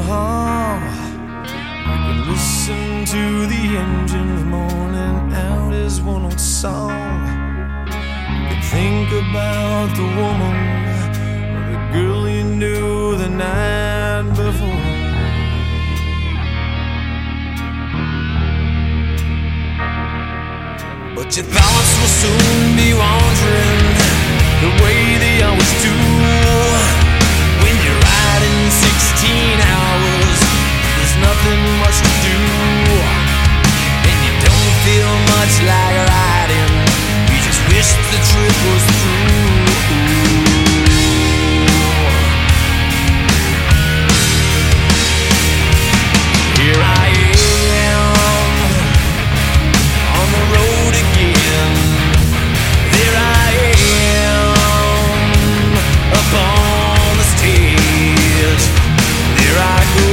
You can listen to the engine moaning out his one old song. You can think about the woman or the girl you knew the night before. But your thoughts will soon be wandering the way they always do. When you're riding 16 hours, there's nothing much to do, and you don't feel much like riding. You just wish the trip was through. Here I am on the road again. There I am up on the stage. There I go,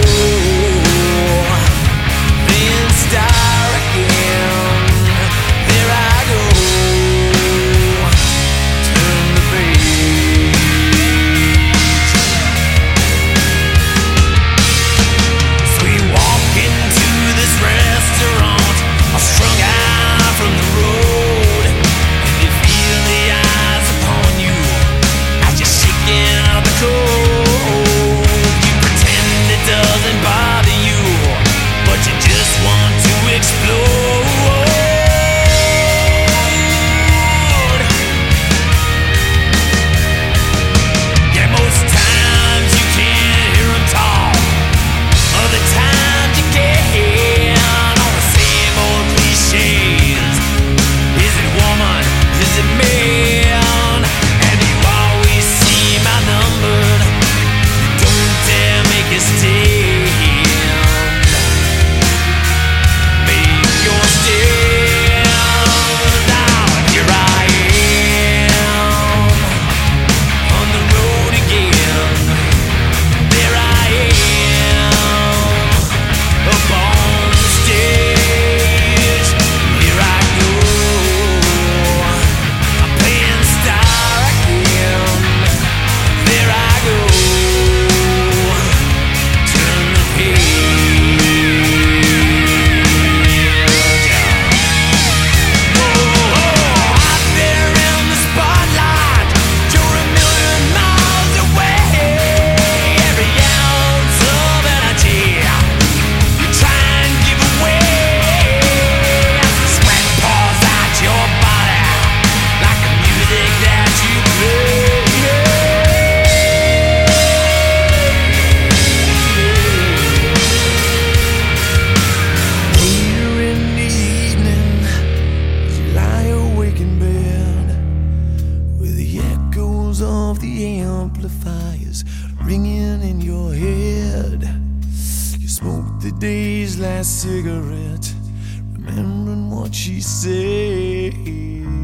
being star again. There I go, turn the page. So we walk into this restaurant, all strung out from the road, and you feel the eyes upon you as you're shaking out the cold. You pretend it doesn't bother you, but you just want to explode. Yeah, most times you can't hear 'em talk. Other times you can, all the same old cliches. Is it woman? Is it man? And you always seem outnumbered. You don't dare make a stand. Make your stand. Now here I am on the road again. There I am up on the stage. Here I go, I'm playing star again. There I go, turn the page. Out there in the spotlight, you're a million miles away. Every ounce of energy you try and give away, as the sweat pours out your body like the music that you play. Later in the evening, as you lie awake in bed, with the echoes of the amplifiers ringing in your head, you smoke the day's last cigarette, remembering what she said.